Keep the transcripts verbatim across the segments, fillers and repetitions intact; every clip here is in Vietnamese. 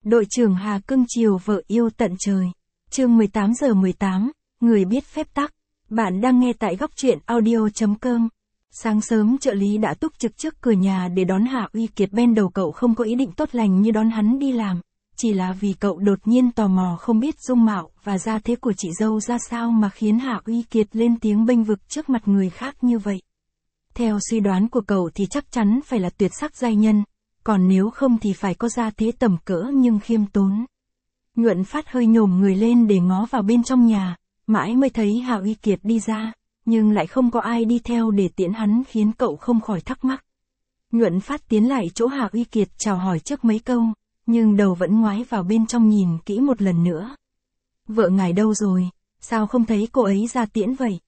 Đội trưởng Hà cưng chiều vợ yêu tận trời. Chương mười tám giờ mười tám, người biết phép tắc. Bạn đang nghe tại góc truyện audio chấm com. Sáng sớm trợ lý đã túc trực trước cửa nhà để đón Hạ Uy Kiệt. Ban đầu cậu không có ý định tốt lành như đón hắn đi làm, chỉ là vì cậu đột nhiên tò mò không biết dung mạo và gia thế của chị dâu ra sao mà khiến Hạ Uy Kiệt lên tiếng bênh vực trước mặt người khác như vậy. Theo suy đoán của cậu thì chắc chắn phải là tuyệt sắc giai nhân, còn nếu không thì phải có gia thế tầm cỡ nhưng khiêm tốn. Nhuận Phát hơi nhổm người lên để ngó vào bên trong nhà, mãi mới thấy Hạ Uy Kiệt đi ra, nhưng lại không có ai đi theo để tiễn hắn khiến cậu không khỏi thắc mắc. Nhuận Phát tiến lại chỗ Hạ Uy Kiệt chào hỏi trước mấy câu, nhưng đầu vẫn ngoái vào bên trong nhìn kỹ một lần nữa. Vợ ngài đâu rồi, sao không thấy cô ấy ra tiễn vậy?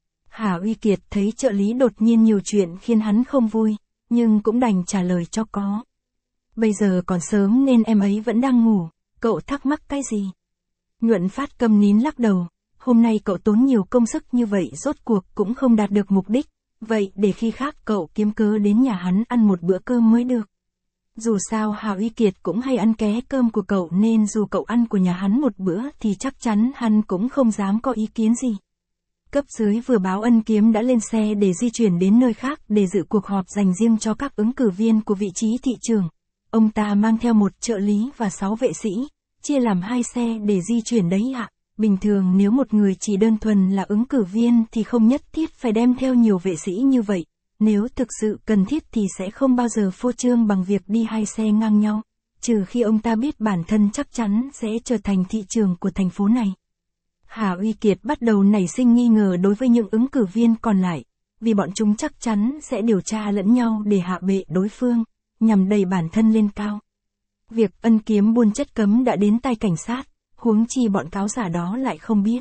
Hạ Uy Kiệt thấy trợ lý đột nhiên nhiều chuyện khiến hắn không vui, nhưng cũng đành trả lời cho có. Bây giờ còn sớm nên em ấy vẫn đang ngủ, cậu thắc mắc cái gì? Nhuận Phát câm nín lắc đầu, hôm nay cậu tốn nhiều công sức như vậy rốt cuộc cũng không đạt được mục đích, vậy để khi khác cậu kiếm cớ đến nhà hắn ăn một bữa cơm mới được. Dù sao Hạ Uy Kiệt cũng hay ăn ké cơm của cậu nên dù cậu ăn của nhà hắn một bữa thì chắc chắn hắn cũng không dám có ý kiến gì. Cấp dưới vừa báo Ân Kiếm đã lên xe để di chuyển đến nơi khác để dự cuộc họp dành riêng cho các ứng cử viên của vị trí thị trưởng. Ông ta mang theo một trợ lý và sáu vệ sĩ, chia làm hai xe để di chuyển đấy ạ. Bình thường nếu một người chỉ đơn thuần là ứng cử viên thì không nhất thiết phải đem theo nhiều vệ sĩ như vậy. Nếu thực sự cần thiết thì sẽ không bao giờ phô trương bằng việc đi hai xe ngang nhau, trừ khi ông ta biết bản thân chắc chắn sẽ trở thành thị trưởng của thành phố này. Hạ Uy Kiệt bắt đầu nảy sinh nghi ngờ đối với những ứng cử viên còn lại, vì bọn chúng chắc chắn sẽ điều tra lẫn nhau để hạ bệ đối phương, nhằm đẩy bản thân lên cao. Việc Ân Kiếm buôn chất cấm đã đến tay cảnh sát, huống chi bọn cáo giả đó lại không biết.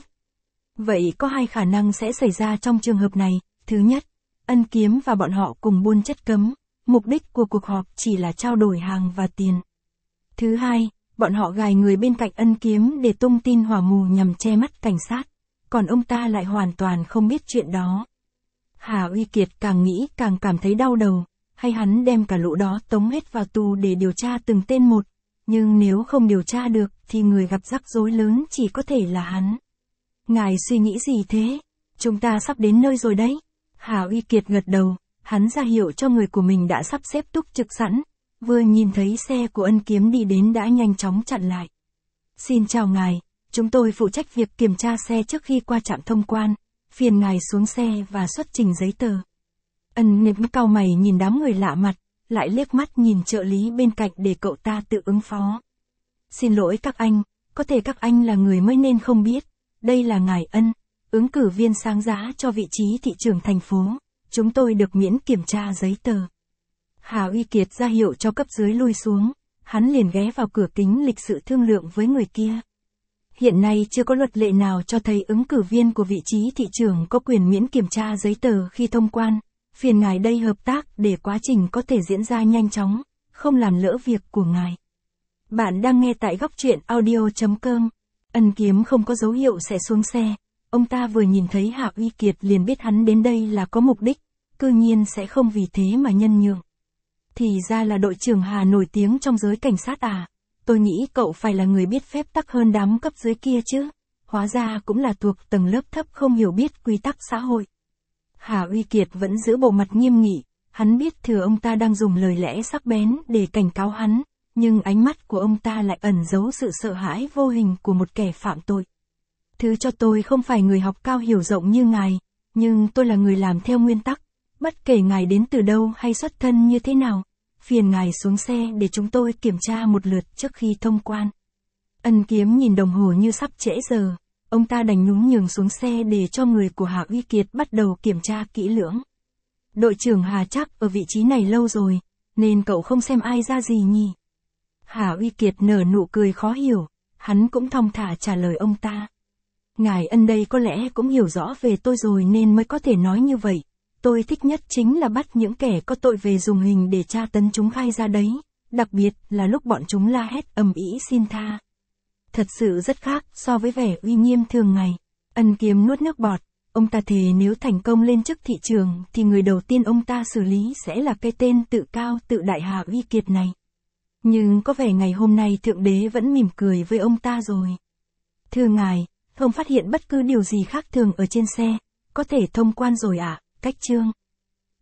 Vậy có hai khả năng sẽ xảy ra trong trường hợp này. Thứ nhất, Ân Kiếm và bọn họ cùng buôn chất cấm, mục đích của cuộc họp chỉ là trao đổi hàng và tiền. Thứ hai, bọn họ gài người bên cạnh Ân Kiếm để tung tin hỏa mù nhằm che mắt cảnh sát, còn ông ta lại hoàn toàn không biết chuyện đó. Hạ Uy Kiệt càng nghĩ càng cảm thấy đau đầu, hay hắn đem cả lũ đó tống hết vào tù để điều tra từng tên một, nhưng nếu không điều tra được thì người gặp rắc rối lớn chỉ có thể là hắn. Ngài suy nghĩ gì thế? Chúng ta sắp đến nơi rồi đấy. Hạ Uy Kiệt gật đầu, hắn ra hiệu cho người của mình đã sắp xếp túc trực sẵn, vừa nhìn thấy xe của Ân Kiếm đi đến đã nhanh chóng chặn lại. Xin chào ngài, chúng tôi phụ trách việc kiểm tra xe trước khi qua trạm thông quan, phiền ngài xuống xe và xuất trình giấy tờ. Ân Kiếm cau mày nhìn đám người lạ mặt, lại liếc mắt nhìn trợ lý bên cạnh để cậu ta tự ứng phó. Xin lỗi các anh, có thể các anh là người mới nên không biết, đây là ngài Ân, ứng cử viên sáng giá cho vị trí thị trưởng thành phố, chúng tôi được miễn kiểm tra giấy tờ. Hạ Uy Kiệt ra hiệu cho cấp dưới lui xuống, hắn liền ghé vào cửa kính lịch sự thương lượng với người kia. Hiện nay chưa có luật lệ nào cho thấy ứng cử viên của vị trí thị trưởng có quyền miễn kiểm tra giấy tờ khi thông quan, phiền ngài đây hợp tác để quá trình có thể diễn ra nhanh chóng, không làm lỡ việc của ngài. Bạn đang nghe tại góc truyện audio chấm com. Ân Kiếm không có dấu hiệu sẽ xuống xe, ông ta vừa nhìn thấy Hạ Uy Kiệt liền biết hắn đến đây là có mục đích, cư nhiên sẽ không vì thế mà nhân nhượng. Thì ra là đội trưởng Hà nổi tiếng trong giới cảnh sát à, tôi nghĩ cậu phải là người biết phép tắc hơn đám cấp dưới kia chứ, hóa ra cũng là thuộc tầng lớp thấp không hiểu biết quy tắc xã hội. Hạ Uy Kiệt vẫn giữ bộ mặt nghiêm nghị, hắn biết thừa ông ta đang dùng lời lẽ sắc bén để cảnh cáo hắn, nhưng ánh mắt của ông ta lại ẩn giấu sự sợ hãi vô hình của một kẻ phạm tội. Thứ cho tôi không phải người học cao hiểu rộng như ngài, nhưng tôi là người làm theo nguyên tắc, bất kể ngài đến từ đâu hay xuất thân như thế nào, phiền ngài xuống xe để chúng tôi kiểm tra một lượt trước khi thông quan. Ân Kiếm nhìn đồng hồ như sắp trễ giờ, ông ta đành nhún nhường xuống xe để cho người của Hạ Uy Kiệt bắt đầu kiểm tra kỹ lưỡng. Đội trưởng Hà chắc ở vị trí này lâu rồi, nên cậu không xem ai ra gì nhỉ? Hạ Uy Kiệt nở nụ cười khó hiểu, hắn cũng thong thả trả lời ông ta. Ngài Ân đây có lẽ cũng hiểu rõ về tôi rồi nên mới có thể nói như vậy. Tôi thích nhất chính là bắt những kẻ có tội về dùng hình để tra tấn chúng khai ra đấy, đặc biệt là lúc bọn chúng la hét ầm ĩ xin tha. Thật sự rất khác so với vẻ uy nghiêm thường ngày. Ân Kiếm nuốt nước bọt, ông ta thề nếu thành công lên chức thị trường thì người đầu tiên ông ta xử lý sẽ là cái tên tự cao tự đại Hạ Uy Kiệt này. Nhưng có vẻ ngày hôm nay Thượng Đế vẫn mỉm cười với ông ta rồi. Thưa ngài, không phát hiện bất cứ điều gì khác thường ở trên xe, có thể thông quan rồi ạ, cách chương.